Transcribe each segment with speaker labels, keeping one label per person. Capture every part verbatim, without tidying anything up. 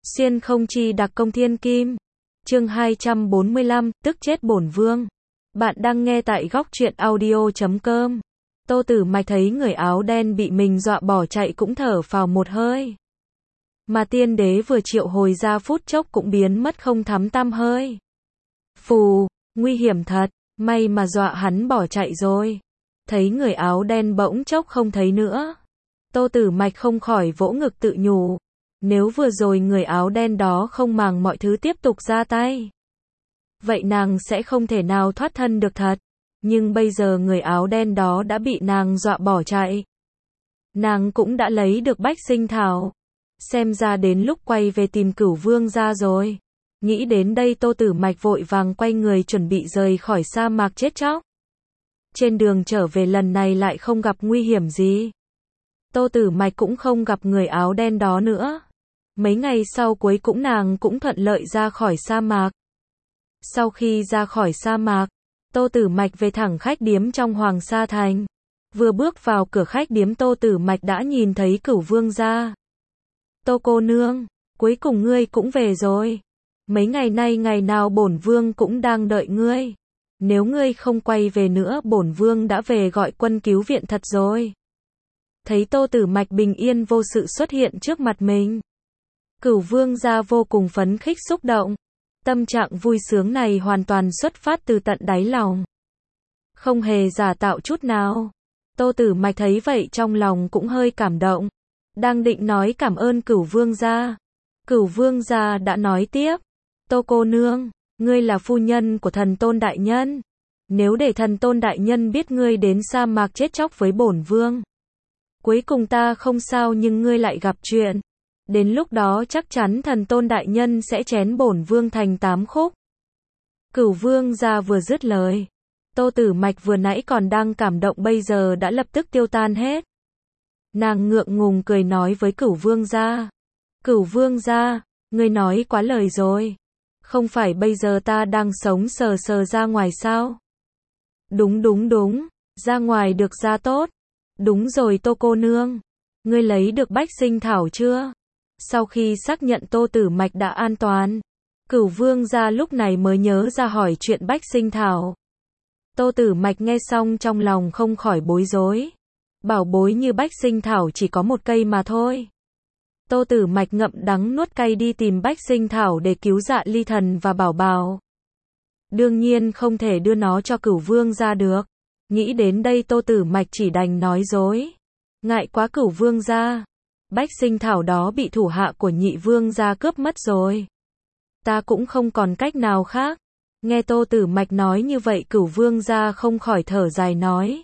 Speaker 1: Xuyên không chi đặc công thiên kim. Chương hai trăm bốn mươi lăm, tức chết bổn vương. Bạn đang nghe tại góc truyện audio chấm com. Tô Tử Mạch thấy người áo đen bị mình dọa bỏ chạy cũng thở phào một hơi. Mà tiên đế vừa triệu hồi ra phút chốc cũng biến mất không thắm tăm hơi. Phù, nguy hiểm thật, may mà dọa hắn bỏ chạy rồi. Thấy người áo đen bỗng chốc không thấy nữa. Tô Tử Mạch không khỏi vỗ ngực tự nhủ. Nếu vừa rồi người áo đen đó không màng mọi thứ tiếp tục ra tay, vậy nàng sẽ không thể nào thoát thân được thật. Nhưng bây giờ người áo đen đó đã bị nàng dọa bỏ chạy. Nàng cũng đã lấy được Bách Sinh Thảo. Xem ra đến lúc quay về tìm Cửu Vương gia rồi. Nghĩ đến đây Tô Tử Mạch vội vàng quay người chuẩn bị rời khỏi sa mạc chết chóc. Trên đường trở về lần này lại không gặp nguy hiểm gì. Tô Tử Mạch cũng không gặp người áo đen đó nữa. Mấy ngày sau cuối cũng nàng cũng thuận lợi ra khỏi sa mạc. Sau khi ra khỏi sa mạc, Tô Tử Mạch về thẳng khách điếm trong Hoàng Sa Thành. Vừa bước vào cửa khách điếm Tô Tử Mạch đã nhìn thấy Cửu Vương gia. Tô cô nương, cuối cùng ngươi cũng về rồi. Mấy ngày nay ngày nào bổn vương cũng đang đợi ngươi. Nếu ngươi không quay về nữa bổn vương đã về gọi quân cứu viện thật rồi. Thấy Tô Tử Mạch bình yên vô sự xuất hiện trước mặt mình, Cửu Vương gia vô cùng phấn khích xúc động. Tâm trạng vui sướng này hoàn toàn xuất phát từ tận đáy lòng, không hề giả tạo chút nào. Tô Tử Mạch thấy vậy trong lòng cũng hơi cảm động. Đang định nói cảm ơn Cửu Vương gia, Cửu Vương gia đã nói tiếp. Tô cô nương, ngươi là phu nhân của thần tôn đại nhân. Nếu để thần tôn đại nhân biết ngươi đến sa mạc chết chóc với bổn vương, cuối cùng ta không sao nhưng ngươi lại gặp chuyện. Đến lúc đó chắc chắn thần tôn đại nhân sẽ chén bổn vương thành tám khúc. Cửu Vương gia vừa dứt lời, Tô Tử Mạch vừa nãy còn đang cảm động bây giờ đã lập tức tiêu tan hết. Nàng ngượng ngùng cười nói với Cửu Vương gia. Cửu Vương gia, ngươi nói quá lời rồi. Không phải bây giờ ta đang sống sờ sờ ra ngoài sao? Đúng đúng đúng, ra ngoài được ra tốt. Đúng rồi Tô cô nương, ngươi lấy được Bách Sinh Thảo chưa? Sau khi xác nhận Tô Tử Mạch đã an toàn, Cửu Vương gia lúc này mới nhớ ra hỏi chuyện Bách Sinh Thảo. Tô Tử Mạch nghe xong trong lòng không khỏi bối rối. Bảo bối như Bách Sinh Thảo chỉ có một cây mà thôi. Tô Tử Mạch ngậm đắng nuốt cay đi tìm Bách Sinh Thảo để cứu Dạ Ly Thần và Bảo Bảo. Đương nhiên không thể đưa nó cho Cửu Vương gia được. Nghĩ đến đây Tô Tử Mạch chỉ đành nói dối. Ngại quá Cửu Vương gia, Bách Sinh Thảo đó bị thủ hạ của Nhị Vương gia cướp mất rồi. Ta cũng không còn cách nào khác. Nghe Tô Tử Mạch nói như vậy Cửu Vương gia không khỏi thở dài nói.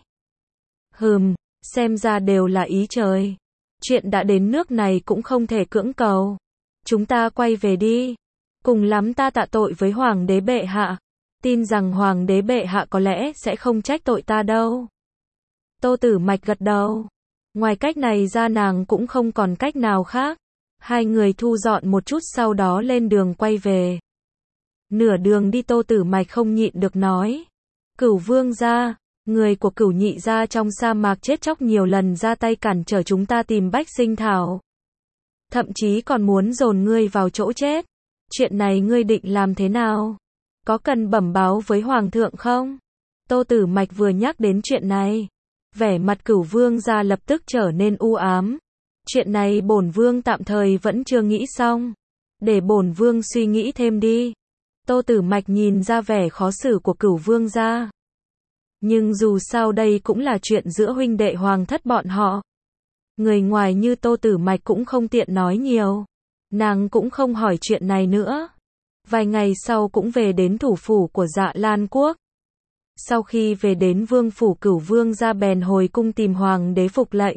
Speaker 1: Hừm, xem ra đều là ý trời. Chuyện đã đến nước này cũng không thể cưỡng cầu. Chúng ta quay về đi. Cùng lắm ta tạ tội với Hoàng đế bệ hạ. Tin rằng Hoàng đế bệ hạ có lẽ sẽ không trách tội ta đâu. Tô Tử Mạch gật đầu. Ngoài cách này ra nàng cũng không còn cách nào khác. Hai người thu dọn một chút sau đó lên đường quay về. Nửa đường đi Tô Tử Mạch không nhịn được nói. Cửu Vương gia, người của Cửu nhị gia trong sa mạc chết chóc nhiều lần ra tay cản trở chúng ta tìm Bách Sinh Thảo. Thậm chí còn muốn dồn ngươi vào chỗ chết. Chuyện này ngươi định làm thế nào? Có cần bẩm báo với Hoàng thượng không? Tô Tử Mạch vừa nhắc đến chuyện này, vẻ mặt Cửu Vương gia lập tức trở nên u ám. Chuyện này bổn vương tạm thời vẫn chưa nghĩ xong. Để bổn vương suy nghĩ thêm đi. Tô Tử Mạch nhìn ra vẻ khó xử của Cửu Vương gia. Nhưng dù sao đây cũng là chuyện giữa huynh đệ hoàng thất bọn họ. Người ngoài như Tô Tử Mạch cũng không tiện nói nhiều. Nàng cũng không hỏi chuyện này nữa. Vài ngày sau cũng về đến thủ phủ của Dạ Lan Quốc. Sau khi về đến vương phủ Cửu Vương gia bèn hồi cung tìm Hoàng đế phục lệnh.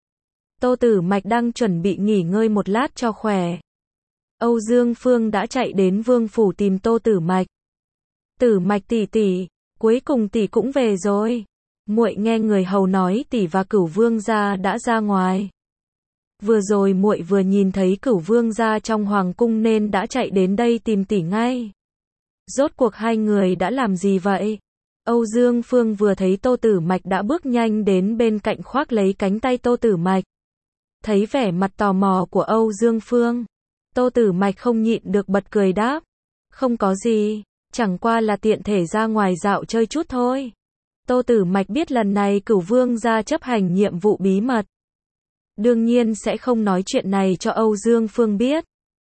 Speaker 1: Tô Tử Mạch đang chuẩn bị nghỉ ngơi một lát cho khỏe. Âu Dương Phương đã chạy đến vương phủ tìm Tô Tử Mạch. Tử Mạch tỷ tỷ, cuối cùng tỷ cũng về rồi. Muội nghe người hầu nói tỷ và Cửu Vương gia đã ra ngoài. Vừa rồi muội vừa nhìn thấy Cửu Vương gia trong hoàng cung nên đã chạy đến đây tìm tỷ ngay. Rốt cuộc hai người đã làm gì vậy? Âu Dương Phương vừa thấy Tô Tử Mạch đã bước nhanh đến bên cạnh khoác lấy cánh tay Tô Tử Mạch. Thấy vẻ mặt tò mò của Âu Dương Phương, Tô Tử Mạch không nhịn được bật cười đáp. Không có gì, chẳng qua là tiện thể ra ngoài dạo chơi chút thôi. Tô Tử Mạch biết lần này Cửu Vương gia chấp hành nhiệm vụ bí mật. Đương nhiên sẽ không nói chuyện này cho Âu Dương Phương biết.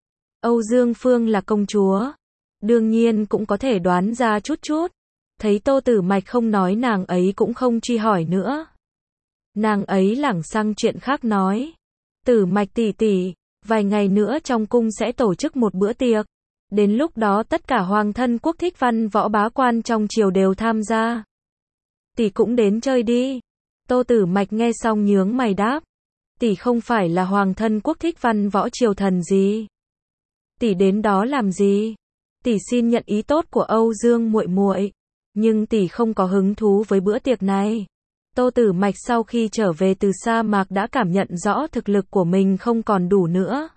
Speaker 1: Âu Dương Phương là công chúa. Đương nhiên cũng có thể đoán ra chút chút. Thấy Tô Tử Mạch không nói nàng ấy cũng không truy hỏi nữa. Nàng ấy lảng sang chuyện khác nói. Tử Mạch tỷ tỷ, vài ngày nữa trong cung sẽ tổ chức một bữa tiệc. Đến lúc đó tất cả hoàng thân quốc thích văn võ bá quan trong triều đều tham gia. Tỷ cũng đến chơi đi. Tô Tử Mạch nghe xong nhướng mày đáp. Tỷ không phải là hoàng thân quốc thích văn võ triều thần gì. Tỷ đến đó làm gì? Tỷ xin nhận ý tốt của Âu Dương muội muội, nhưng tỷ không có hứng thú với bữa tiệc này. Tô Tử Mạch sau khi trở về từ sa mạc đã cảm nhận rõ thực lực của mình không còn đủ nữa.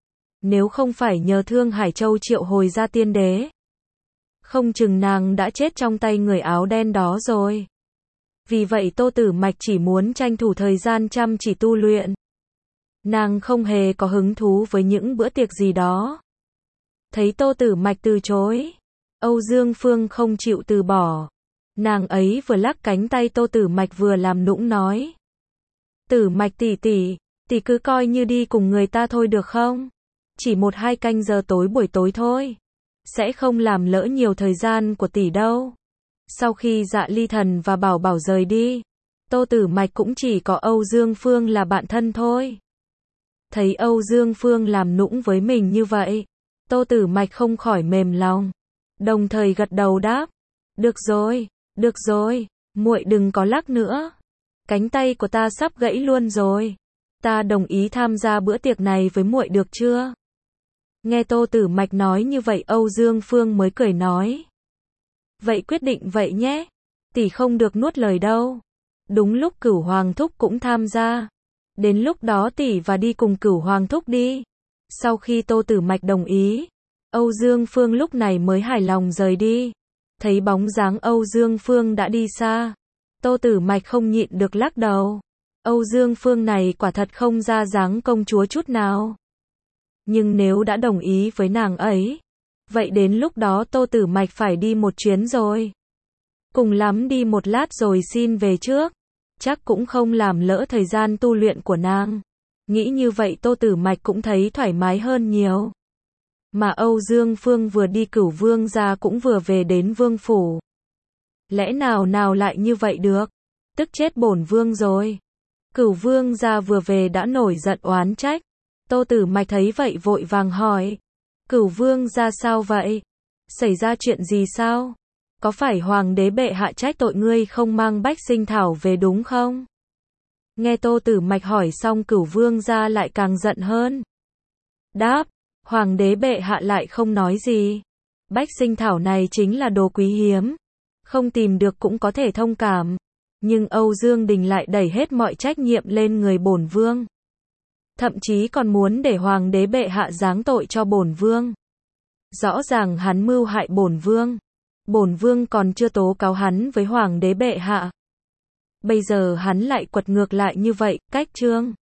Speaker 1: Nếu không phải nhờ Thương Hải Châu triệu hồi ra tiên đế, không chừng nàng đã chết trong tay người áo đen đó rồi. Vì vậy Tô Tử Mạch chỉ muốn tranh thủ thời gian chăm chỉ tu luyện. Nàng không hề có hứng thú với những bữa tiệc gì đó. Thấy Tô Tử Mạch từ chối, Âu Dương Phương không chịu từ bỏ. Nàng ấy vừa lắc cánh tay Tô Tử Mạch vừa làm nũng nói. Tử Mạch tỷ tỷ, tỷ cứ coi như đi cùng người ta thôi được không? Chỉ một hai canh giờ tối buổi tối thôi. Sẽ không làm lỡ nhiều thời gian của tỷ đâu. Sau khi Dạ Ly Thần và Bảo Bảo rời đi, Tô Tử Mạch cũng chỉ có Âu Dương Phương là bạn thân thôi. Thấy Âu Dương Phương làm nũng với mình như vậy, Tô Tử Mạch không khỏi mềm lòng, đồng thời gật đầu đáp. Được rồi, được rồi, muội đừng có lắc nữa. Cánh tay của ta sắp gãy luôn rồi. Ta đồng ý tham gia bữa tiệc này với muội được chưa? Nghe Tô Tử Mạch nói như vậy Âu Dương Phương mới cười nói. Vậy quyết định vậy nhé. Tỷ không được nuốt lời đâu. Đúng lúc Cửu Hoàng Thúc cũng tham gia. Đến lúc đó tỷ và đi cùng Cửu Hoàng Thúc đi. Sau khi Tô Tử Mạch đồng ý, Âu Dương Phương lúc này mới hài lòng rời đi. Thấy bóng dáng Âu Dương Phương đã đi xa, Tô Tử Mạch không nhịn được lắc đầu. Âu Dương Phương này quả thật không ra dáng công chúa chút nào. Nhưng nếu đã đồng ý với nàng ấy, vậy đến lúc đó Tô Tử Mạch phải đi một chuyến rồi. Cùng lắm đi một lát rồi xin về trước. Chắc cũng không làm lỡ thời gian tu luyện của nàng. Nghĩ như vậy Tô Tử Mạch cũng thấy thoải mái hơn nhiều. Mà Âu Dương Phương vừa đi Cửu Vương gia cũng vừa về đến vương phủ. Lẽ nào nào lại như vậy được? Tức chết bổn vương rồi. Cửu Vương gia vừa về đã nổi giận oán trách. Tô Tử Mạch thấy vậy vội vàng hỏi. Cửu Vương gia sao vậy? Xảy ra chuyện gì sao? Có phải Hoàng đế bệ hạ trách tội ngươi không mang Bách Sinh Thảo về đúng không? Nghe Tô Tử Mạch hỏi xong Cửu Vương gia lại càng giận hơn. Đáp, Hoàng đế bệ hạ lại không nói gì. Bách Sinh Thảo này chính là đồ quý hiếm. Không tìm được cũng có thể thông cảm. Nhưng Âu Dương Đình lại đẩy hết mọi trách nhiệm lên người bổn vương. Thậm chí còn muốn để Hoàng đế bệ hạ giáng tội cho bổn vương. Rõ ràng hắn mưu hại bổn vương. Bổn vương còn chưa tố cáo hắn với Hoàng đế bệ hạ. Bây giờ hắn lại quật ngược lại như vậy, cách trương.